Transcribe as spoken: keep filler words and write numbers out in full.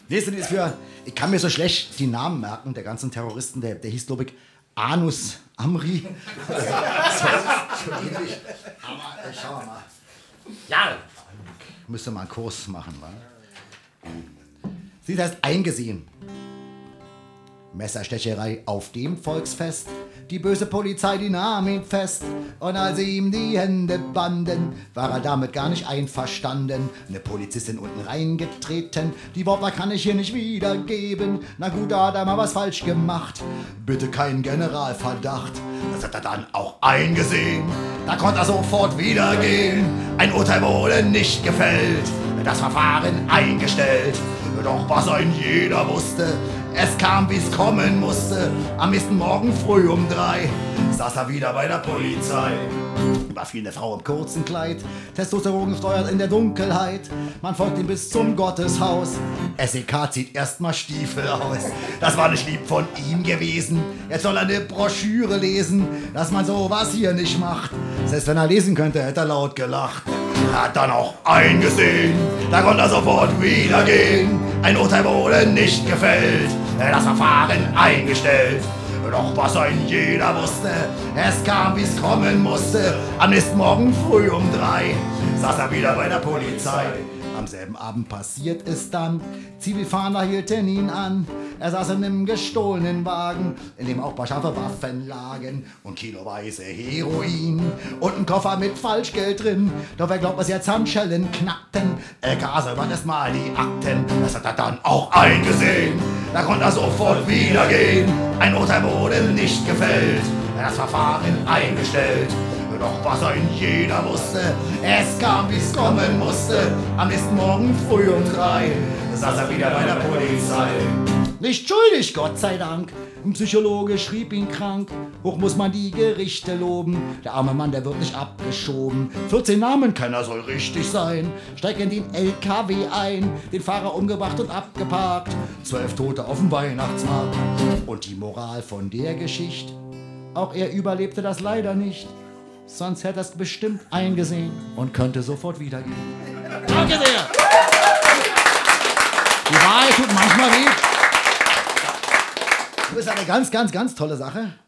Nächste ist für, ich kann mir so schlecht die Namen merken, der ganzen Terroristen, der, der hieß, glaube ich, Anus Amri. So, so ähnlich. Aber äh, schauen wir mal. Ja, müsste mal einen Kurs machen, wa? Sie heißt eingesehen. Messerstecherei auf dem Volksfest. Die böse Polizei, die nahm ihn fest. Und als sie ihm die Hände banden, war er damit gar nicht einverstanden. Eine Polizistin unten reingetreten. Die Worte kann ich hier nicht wiedergeben. Na gut, da hat er mal was falsch gemacht. Bitte keinen Generalverdacht. Das hat er dann auch eingesehen. Da konnte er sofort wieder gehen. Ein Urteil wurde nicht gefällt. Das Verfahren eingestellt. Doch was ein jeder wusste, es kam, wie's kommen musste. Am nächsten Morgen früh um drei saß er wieder bei der Polizei. Überfiel eine Frau im kurzen Kleid, Testosteron gesteuert in der Dunkelheit. Man folgt ihm bis zum Gotteshaus. S E K zieht erstmal Stiefel aus. Das war nicht lieb von ihm gewesen. Jetzt soll er eine Broschüre lesen, dass man sowas hier nicht macht. Selbst wenn er lesen könnte, hätte er laut gelacht. Er hat dann auch eingesehen, da konnte er sofort wieder gehen. Ein Urteil wurde nicht gefällt, das Verfahren eingestellt. Doch was ein jeder wusste, es kam, wie's kommen musste. Am nächsten Morgen früh um drei saß er wieder bei der Polizei. Am selben Abend passiert es dann, Zivilfahnder hielten ihn an. Er saß in einem gestohlenen Wagen, in dem auch paar scharfe Waffen lagen und kiloweise Heroin und ein Koffer mit Falschgeld drin. Doch wer glaubt, was jetzt Handschellen knackten? L K säubert erstmal die Akten, das hat er dann auch eingesehen. Da konnte er sofort wieder gehen. Ein Urteil wurde nicht gefällt, das Verfahren eingestellt. Doch was ein jeder wusste, es kam, wie's kommen musste. Am nächsten Morgen früh um drei saß er wieder bei der Polizei. Nicht schuldig, Gott sei Dank. Ein Psychologe schrieb ihn krank. Hoch muss man die Gerichte loben. Der arme Mann, der wird nicht abgeschoben. vierzehn Namen, keiner soll richtig sein. Steig in den L K W ein. Den Fahrer umgebracht und abgeparkt. Zwölf Tote auf dem Weihnachtsmarkt. Und die Moral von der Geschichte? Auch er überlebte das leider nicht. Sonst hätte er es bestimmt eingesehen und könnte sofort wieder gehen. Danke sehr! Die Wahrheit tut manchmal weh. Das ist eine ganz, ganz, ganz tolle Sache.